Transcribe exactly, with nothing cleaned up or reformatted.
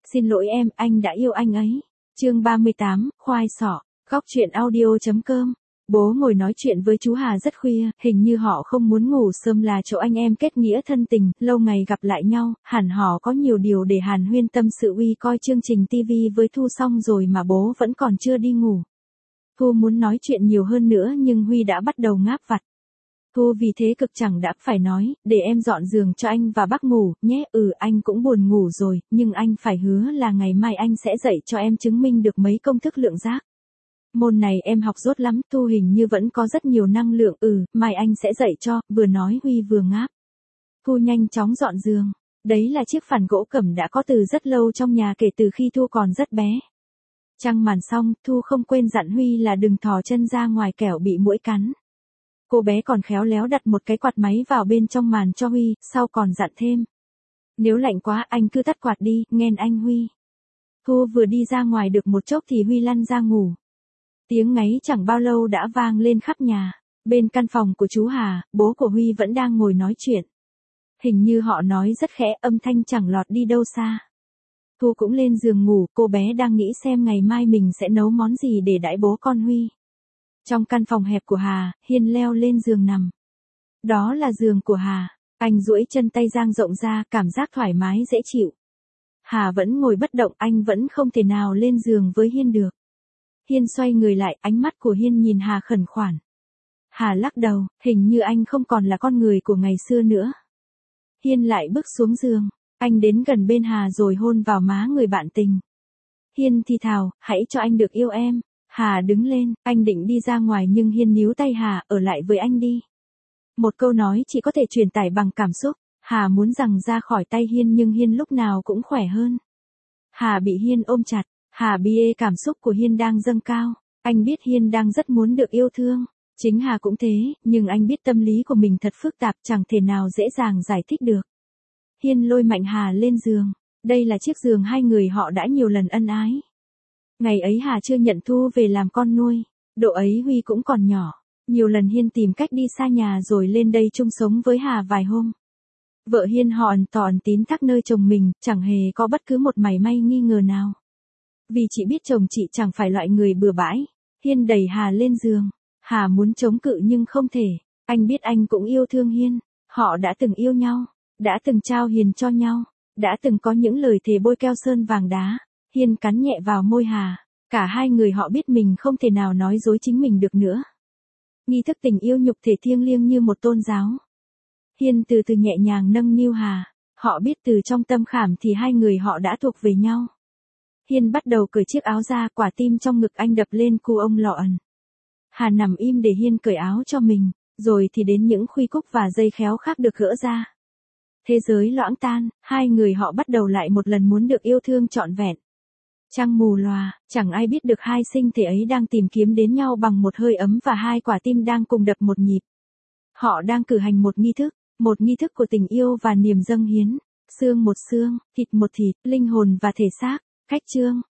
xin lỗi em, anh đã yêu anh ấy. Chương ba mươi tám, khoai sọ, góc truyện audio.com. Bố ngồi nói chuyện với chú Hà rất khuya, hình như họ không muốn ngủ sớm là chỗ anh em kết nghĩa thân tình, lâu ngày gặp lại nhau, hẳn họ có nhiều điều để hàn huyên tâm sự. Uy coi chương trình tivi với Thu xong rồi mà bố vẫn còn chưa đi ngủ. Thu muốn nói chuyện nhiều hơn nữa nhưng Huy đã bắt đầu ngáp vặt. Thu vì thế cực chẳng đã phải nói, để em dọn giường cho anh và bác ngủ, nhé. Ừ, anh cũng buồn ngủ rồi, nhưng anh phải hứa là ngày mai anh sẽ dạy cho em chứng minh được mấy công thức lượng giác. Môn này em học dốt lắm, Thu hình như vẫn có rất nhiều năng lượng. Ừ, mai anh sẽ dạy cho, vừa nói Huy vừa ngáp. Thu nhanh chóng dọn giường. Đấy là chiếc phản gỗ cẩm đã có từ rất lâu trong nhà kể từ khi Thu còn rất bé. Trăng màn xong, Thu không quên dặn Huy là đừng thò chân ra ngoài kẻo bị muỗi cắn. Cô bé còn khéo léo đặt một cái quạt máy vào bên trong màn cho Huy, sau còn dặn thêm. Nếu lạnh quá anh cứ tắt quạt đi, nghe anh Huy. Thu vừa đi ra ngoài được một chốc thì Huy lăn ra ngủ. Tiếng ngáy chẳng bao lâu đã vang lên khắp nhà. Bên căn phòng của chú Hà, bố của Huy vẫn đang ngồi nói chuyện. Hình như họ nói rất khẽ, âm thanh chẳng lọt đi đâu xa. Thu cũng lên giường ngủ, cô bé đang nghĩ xem ngày mai mình sẽ nấu món gì để đãi bố con Huy. Trong căn phòng hẹp của Hà, Hiên leo lên giường nằm. Đó là giường của Hà. Anh duỗi chân tay dang rộng ra, cảm giác thoải mái dễ chịu. Hà vẫn ngồi bất động, anh vẫn không thể nào lên giường với Hiên được. Hiên xoay người lại, ánh mắt của Hiên nhìn Hà khẩn khoản. Hà lắc đầu, hình như anh không còn là con người của ngày xưa nữa. Hiên lại bước xuống giường. Anh đến gần bên Hà rồi hôn vào má người bạn tình. Hiên thì thào, hãy cho anh được yêu em. Hà đứng lên, anh định đi ra ngoài nhưng Hiên níu tay Hà, ở lại với anh đi. Một câu nói chỉ có thể truyền tải bằng cảm xúc. Hà muốn rằng ra khỏi tay Hiên nhưng Hiên lúc nào cũng khỏe hơn. Hà bị Hiên ôm chặt. Hà bê cảm xúc của Hiên đang dâng cao. Anh biết Hiên đang rất muốn được yêu thương. Chính Hà cũng thế, nhưng anh biết tâm lý của mình thật phức tạp, chẳng thể nào dễ dàng giải thích được. Hiên lôi mạnh Hà lên giường. Đây là chiếc giường hai người họ đã nhiều lần ân ái. Ngày ấy Hà chưa nhận Thu về làm con nuôi. Độ ấy Huy cũng còn nhỏ. Nhiều lần Hiên tìm cách đi xa nhà rồi lên đây chung sống với Hà vài hôm. Vợ Hiên họ ẩn tòn tín thác nơi chồng mình, chẳng hề có bất cứ một mảy may nghi ngờ nào. Vì chị biết chồng chị chẳng phải loại người bừa bãi. Hiên đẩy Hà lên giường. Hà muốn chống cự nhưng không thể. Anh biết anh cũng yêu thương Hiên. Họ đã từng yêu nhau. Đã từng trao hiền cho nhau. Đã từng có những lời thề bôi keo sơn vàng đá. Hiên cắn nhẹ vào môi Hà. Cả hai người họ biết mình không thể nào nói dối chính mình được nữa. Nghi thức tình yêu nhục thể thiêng liêng như một tôn giáo. Hiên từ từ nhẹ nhàng nâng niu Hà. Họ biết từ trong tâm khảm thì hai người họ đã thuộc về nhau. Hiên bắt đầu cởi chiếc áo ra, quả tim trong ngực anh đập lên cu ông lọ ẩn. Hà nằm im để Hiên cởi áo cho mình, rồi thì đến những khuy cúc và dây khéo khác được gỡ ra. Thế giới loãng tan, hai người họ bắt đầu lại một lần muốn được yêu thương trọn vẹn. Trăng mù lòa, chẳng ai biết được hai sinh thể ấy đang tìm kiếm đến nhau bằng một hơi ấm và hai quả tim đang cùng đập một nhịp. Họ đang cử hành một nghi thức, một nghi thức của tình yêu và niềm dâng hiến. Xương một xương, thịt một thịt, linh hồn và thể xác. Khách trương,